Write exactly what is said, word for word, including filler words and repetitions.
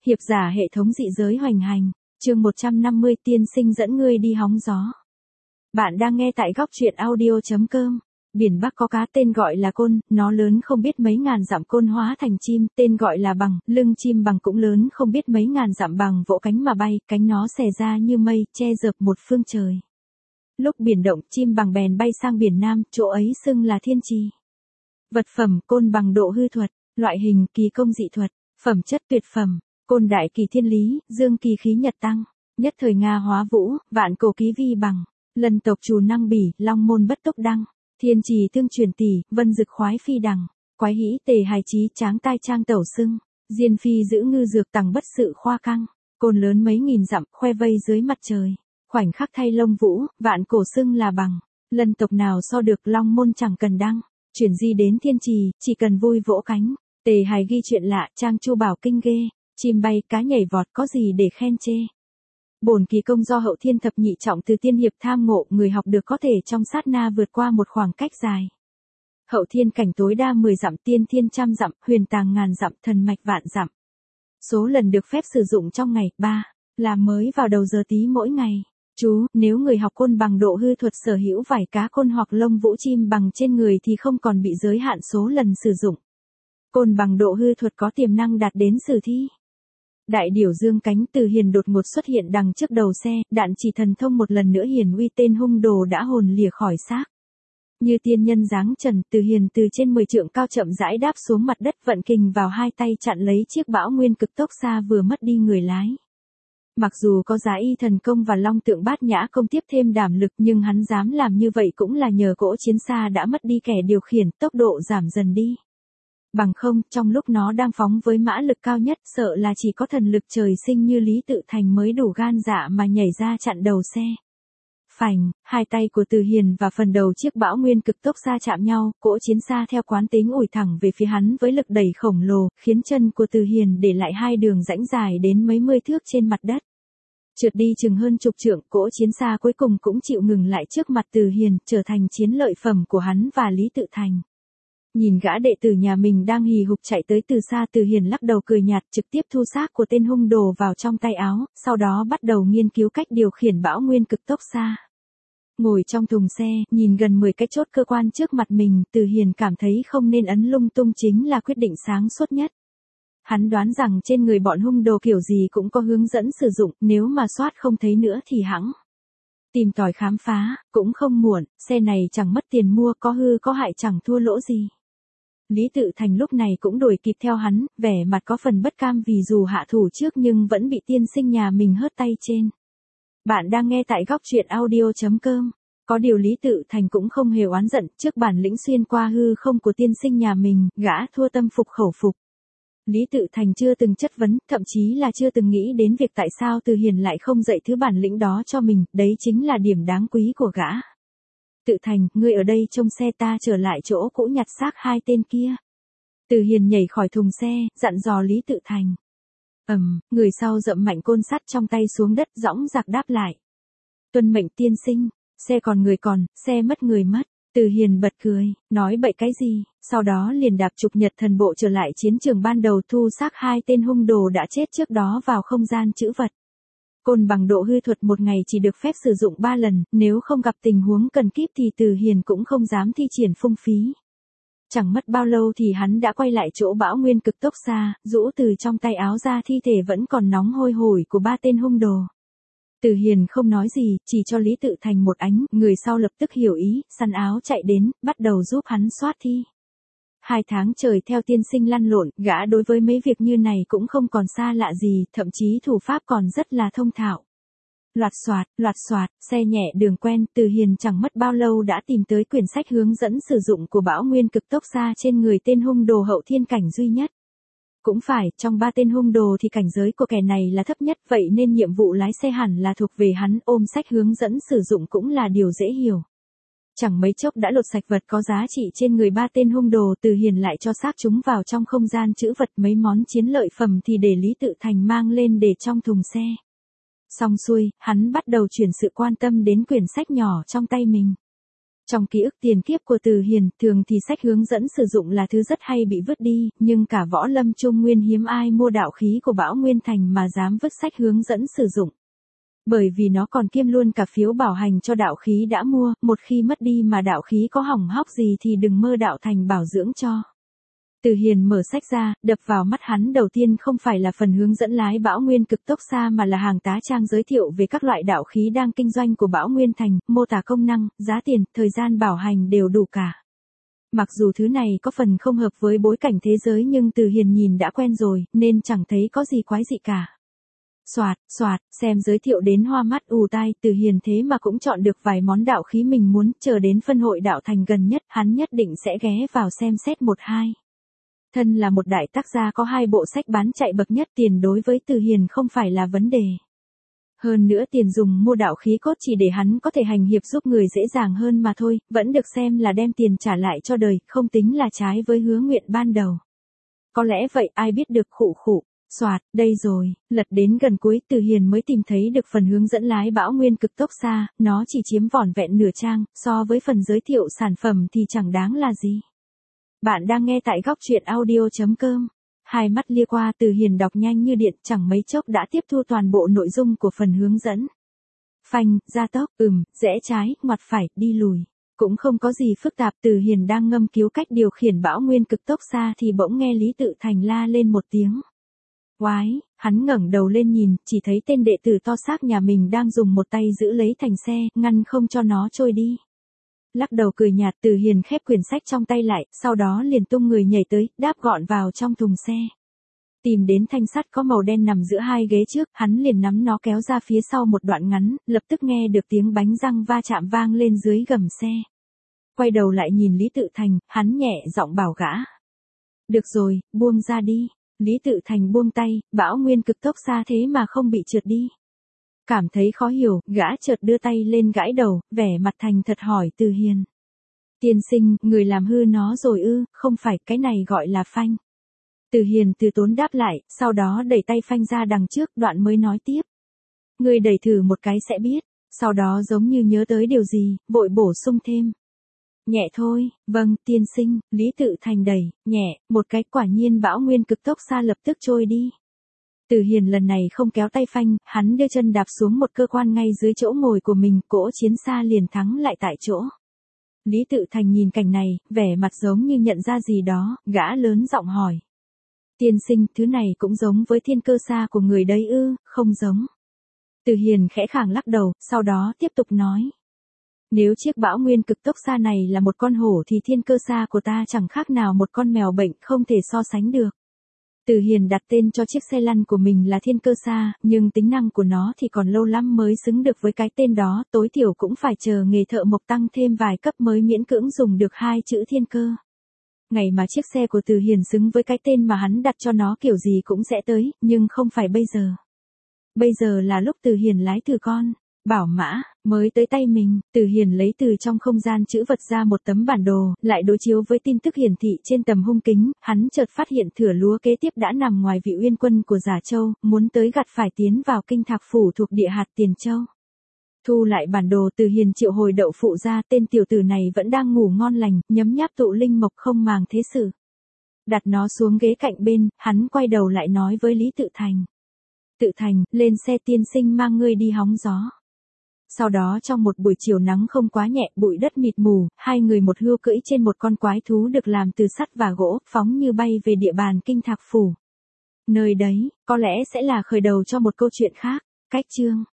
Hiệp giả hệ thống dị giới hoành hành, chương một trăm năm mươi tiên sinh dẫn ngươi đi hóng gió. Bạn đang nghe tại góc truyện audio chấm com. Biển Bắc có cá tên gọi là côn, nó lớn không biết mấy ngàn dặm, côn hóa thành chim, tên gọi là bằng, lưng chim bằng cũng lớn không biết mấy ngàn dặm, bằng vỗ cánh mà bay, cánh nó xẻ ra như mây, che dợp một phương trời. Lúc biển động, chim bằng bèn bay sang biển Nam, chỗ ấy xưng là Thiên Trì. Vật phẩm: côn bằng độ hư thuật, loại hình: kỳ công dị thuật, phẩm chất: tuyệt phẩm. Côn đại kỳ thiên lý, dương kỳ khí nhật tăng, nhất thời Nga hóa vũ, vạn cổ ký vi bằng, lân tộc trù năng bỉ, long môn bất tốc đăng, thiên trì tương truyền tỷ, vân dực khoái phi đằng, quái hĩ tề hài trí, tráng tai trang tẩu xưng, diên phi giữ ngư dược tằng bất sự khoa căng, côn lớn mấy nghìn dặm, khoe vây dưới mặt trời, khoảnh khắc thay lông vũ, vạn cổ xưng là bằng, lân tộc nào so được, long môn chẳng cần đăng, chuyển di đến thiên trì, chỉ cần vui vỗ cánh, tề hài ghi chuyện lạ, trang chu bảo kinh ghê. Chim bay, cá nhảy vọt, có gì để khen chê. Bổn kỳ công do hậu thiên thập nhị trọng từ tiên hiệp tham ngộ, người học được có thể trong sát na vượt qua một khoảng cách dài. Hậu thiên cảnh tối đa mười dặm, tiên thiên trăm dặm, huyền tàng ngàn dặm, thần mạch vạn dặm. Số lần được phép sử dụng trong ngày, ba. Làm mới vào đầu giờ tí mỗi ngày. Chú, nếu người học côn bằng độ hư thuật sở hữu vảy cá côn hoặc lông vũ chim bằng trên người thì không còn bị giới hạn số lần sử dụng. Côn bằng độ hư thuật có tiềm năng đạt đến sử thi. Đại điểu dương cánh, Từ Hiền đột ngột xuất hiện đằng trước đầu xe, đạn chỉ thần thông một lần nữa hiển uy, tên hung đồ đã hồn lìa khỏi xác. Như tiên nhân dáng trần, Từ Hiền từ trên mười trượng cao chậm rãi đáp xuống mặt đất, vận kình vào hai tay chặn lấy chiếc bão nguyên cực tốc xa vừa mất đi người lái. Mặc dù có giá y thần công và long tượng bát nhã công tiếp thêm đảm lực, nhưng hắn dám làm như vậy cũng là nhờ cỗ chiến xa đã mất đi kẻ điều khiển, tốc độ giảm dần đi. Bằng không, trong lúc nó đang phóng với mã lực cao nhất, sợ là chỉ có thần lực trời sinh như Lý Tự Thành mới đủ gan dạ mà nhảy ra chặn đầu xe. Phành, hai tay của Từ Hiền và phần đầu chiếc bão nguyên cực tốc xa chạm nhau, cỗ chiến xa theo quán tính ủi thẳng về phía hắn với lực đẩy khổng lồ, khiến chân của Từ Hiền để lại hai đường rãnh dài đến mấy mươi thước trên mặt đất. Trượt đi chừng hơn chục trượng, cỗ chiến xa cuối cùng cũng chịu ngừng lại trước mặt Từ Hiền, trở thành chiến lợi phẩm của hắn và Lý Tự Thành. Nhìn gã đệ tử nhà mình đang hì hục chạy tới từ xa, Từ Hiền lắc đầu cười nhạt, trực tiếp thu xác của tên hung đồ vào trong tay áo, sau đó bắt đầu nghiên cứu cách điều khiển bão nguyên cực tốc xa. Ngồi trong thùng xe, nhìn gần mười cái chốt cơ quan trước mặt mình, Từ Hiền cảm thấy không nên ấn lung tung chính là quyết định sáng suốt nhất. Hắn đoán rằng trên người bọn hung đồ kiểu gì cũng có hướng dẫn sử dụng, nếu mà soát không thấy nữa thì hẵng tìm tòi khám phá, cũng không muộn, xe này chẳng mất tiền mua, có hư có hại chẳng thua lỗ gì. Lý Tự Thành lúc này cũng đuổi kịp theo hắn, vẻ mặt có phần bất cam vì dù hạ thủ trước nhưng vẫn bị tiên sinh nhà mình hớt tay trên. Bạn đang nghe tại góc truyện audio chấm com. Có điều Lý Tự Thành cũng không hề oán giận, trước bản lĩnh xuyên qua hư không của tiên sinh nhà mình, gã thua tâm phục khẩu phục. Lý Tự Thành chưa từng chất vấn, thậm chí là chưa từng nghĩ đến việc tại sao Từ Hiền lại không dạy thứ bản lĩnh đó cho mình, đấy chính là điểm đáng quý của gã. Tự Thành, ngươi ở đây trông xe, ta trở lại chỗ cũ nhặt xác hai tên kia. Từ Hiền nhảy khỏi thùng xe, dặn dò Lý Tự Thành. Ầm, um, người sau dậm mạnh côn sắt trong tay xuống đất, dõng dạc đáp lại. Tuân mệnh tiên sinh, xe còn người còn, xe mất người mất. Từ Hiền bật cười, nói bậy cái gì, sau đó liền đạp trục nhật thần bộ trở lại chiến trường ban đầu, thu xác hai tên hung đồ đã chết trước đó vào không gian trữ vật. Côn bằng độ hư thuật một ngày chỉ được phép sử dụng ba lần, nếu không gặp tình huống cần kíp thì Từ Hiền cũng không dám thi triển phung phí. Chẳng mất bao lâu thì hắn đã quay lại chỗ bão nguyên cực tốc xa, rũ từ trong tay áo ra thi thể vẫn còn nóng hôi hổi của ba tên hung đồ. Từ Hiền không nói gì, chỉ cho Lý Tự Thành một ánh, người sau lập tức hiểu ý, săn áo chạy đến, bắt đầu giúp hắn soát thi. Hai tháng trời theo tiên sinh lăn lộn, gã đối với mấy việc như này cũng không còn xa lạ gì, thậm chí thủ pháp còn rất là thông thạo. Loạt xoạt, loạt xoạt, xe nhẹ đường quen, Từ Hiền chẳng mất bao lâu đã tìm tới quyển sách hướng dẫn sử dụng của bão nguyên cực tốc xa trên người tên hung đồ hậu thiên cảnh duy nhất. Cũng phải, trong ba tên hung đồ thì cảnh giới của kẻ này là thấp nhất, vậy nên nhiệm vụ lái xe hẳn là thuộc về hắn, ôm sách hướng dẫn sử dụng cũng là điều dễ hiểu. Chẳng mấy chốc đã lột sạch vật có giá trị trên người ba tên hung đồ, Từ Hiền lại cho xác chúng vào trong không gian trữ vật, mấy món chiến lợi phẩm thì để Lý Tự Thành mang lên để trong thùng xe. Xong xuôi, hắn bắt đầu chuyển sự quan tâm đến quyển sách nhỏ trong tay mình. Trong ký ức tiền kiếp của Từ Hiền, thường thì sách hướng dẫn sử dụng là thứ rất hay bị vứt đi, nhưng cả võ lâm Trung Nguyên hiếm ai mua đạo khí của Bão Nguyên Thành mà dám vứt sách hướng dẫn sử dụng. Bởi vì nó còn kiêm luôn cả phiếu bảo hành cho đạo khí đã mua, một khi mất đi mà đạo khí có hỏng hóc gì thì đừng mơ đạo thành bảo dưỡng cho. Từ Hiền mở sách ra, đập vào mắt hắn đầu tiên không phải là phần hướng dẫn lái Bão Nguyên cực tốc xa mà là hàng tá trang giới thiệu về các loại đạo khí đang kinh doanh của Bão Nguyên Thành, mô tả công năng, giá tiền, thời gian bảo hành đều đủ cả. Mặc dù thứ này có phần không hợp với bối cảnh thế giới nhưng Từ Hiền nhìn đã quen rồi, nên chẳng thấy có gì quái dị cả. Soạt, soạt, xem giới thiệu đến hoa mắt ù tai, Từ Hiền thế mà cũng chọn được vài món đạo khí mình muốn, chờ đến phân hội đạo thành gần nhất, hắn nhất định sẽ ghé vào xem xét một hai. Thân là một đại tác gia có hai bộ sách bán chạy bậc nhất, tiền đối với Từ Hiền không phải là vấn đề. Hơn nữa tiền dùng mua đạo khí cốt chỉ để hắn có thể hành hiệp giúp người dễ dàng hơn mà thôi, vẫn được xem là đem tiền trả lại cho đời, không tính là trái với hứa nguyện ban đầu. Có lẽ vậy, ai biết được. Khụ khụ. Soạt, đây rồi, lật đến gần cuối Từ Hiền mới tìm thấy được phần hướng dẫn lái Bão Nguyên cực tốc xa, nó chỉ chiếm vỏn vẹn nửa trang, so với phần giới thiệu sản phẩm thì chẳng đáng là gì. Bạn đang nghe tại góc truyện audio chấm com. Hai mắt lia qua, Từ Hiền đọc nhanh như điện, chẳng mấy chốc đã tiếp thu toàn bộ nội dung của phần hướng dẫn. Phanh, gia tốc, ừm, rẽ trái, ngoặt phải, đi lùi. Cũng không có gì phức tạp. Từ Hiền đang ngâm cứu cách điều khiển Bão Nguyên cực tốc xa thì bỗng nghe Lý Tự Thành la lên một tiếng. Oái, hắn ngẩng đầu lên nhìn, chỉ thấy tên đệ tử to xác nhà mình đang dùng một tay giữ lấy thành xe, ngăn không cho nó trôi đi. Lắc đầu cười nhạt, Từ Hiền khép quyển sách trong tay lại, sau đó liền tung người nhảy tới, đáp gọn vào trong thùng xe. Tìm đến thanh sắt có màu đen nằm giữa hai ghế trước, hắn liền nắm nó kéo ra phía sau một đoạn ngắn, lập tức nghe được tiếng bánh răng va chạm vang lên dưới gầm xe. Quay đầu lại nhìn Lý Tự Thành, hắn nhẹ giọng bảo gã. Được rồi, buông ra đi. Lý Tự Thành buông tay, Bão Nguyên cực tốc xa thế mà không bị trượt đi. Cảm thấy khó hiểu, gã chợt đưa tay lên gãi đầu, vẻ mặt thành thật hỏi Từ Hiền. Tiên sinh, người làm hư nó rồi ư? Không phải, cái này gọi là phanh. Từ Hiền từ tốn đáp lại, sau đó đẩy tay phanh ra đằng trước, đoạn mới nói tiếp. Người đẩy thử một cái sẽ biết, sau đó giống như nhớ tới điều gì, vội bổ sung thêm. Nhẹ thôi, vâng, tiên sinh. Lý Tự Thành đẩy, nhẹ, một cái, quả nhiên Bão Nguyên cực tốc xa lập tức trôi đi. Từ Hiền lần này không kéo tay phanh, hắn đưa chân đạp xuống một cơ quan ngay dưới chỗ ngồi của mình, cỗ chiến xa liền thắng lại tại chỗ. Lý Tự Thành nhìn cảnh này, vẻ mặt giống như nhận ra gì đó, gã lớn giọng hỏi. Tiên sinh, thứ này cũng giống với thiên cơ xa của người đấy ư? Không giống. Từ Hiền khẽ khàng lắc đầu, sau đó tiếp tục nói. Nếu chiếc Bão Nguyên cực tốc xa này là một con hổ thì thiên cơ xa của ta chẳng khác nào một con mèo bệnh, không thể so sánh được. Từ Hiền đặt tên cho chiếc xe lăn của mình là thiên cơ xa, nhưng tính năng của nó thì còn lâu lắm mới xứng được với cái tên đó, tối thiểu cũng phải chờ nghề thợ mộc tăng thêm vài cấp mới miễn cưỡng dùng được hai chữ thiên cơ. Ngày mà chiếc xe của Từ Hiền xứng với cái tên mà hắn đặt cho nó kiểu gì cũng sẽ tới, nhưng không phải bây giờ. Bây giờ là lúc Từ Hiền lái thử con bảo mã mới tới tay mình. Từ Hiền lấy từ trong không gian chữ vật ra một tấm bản đồ, lại đối chiếu với tin tức hiển thị trên tầm hung kính, hắn chợt phát hiện thửa lúa kế tiếp đã nằm ngoài Vị Uyên quân của Giả Châu, muốn tới gặt phải tiến vào kinh Thạc phủ thuộc địa hạt Tiền Châu. Thu lại bản đồ, Từ Hiền triệu hồi đậu phụ ra, tên tiểu tử này vẫn đang ngủ ngon lành, nhấm nháp tụ linh mộc không màng thế sự. Đặt nó xuống ghế cạnh bên, hắn quay đầu lại nói với Lý Tự Thành. Tự Thành, lên xe, tiên sinh mang ngươi đi hóng gió. Sau đó trong một buổi chiều nắng không quá nhẹ, bụi đất mịt mù, hai người một hươu cưỡi trên một con quái thú được làm từ sắt và gỗ, phóng như bay về địa bàn kinh Thạc phủ. Nơi đấy, có lẽ sẽ là khởi đầu cho một câu chuyện khác. Cách chương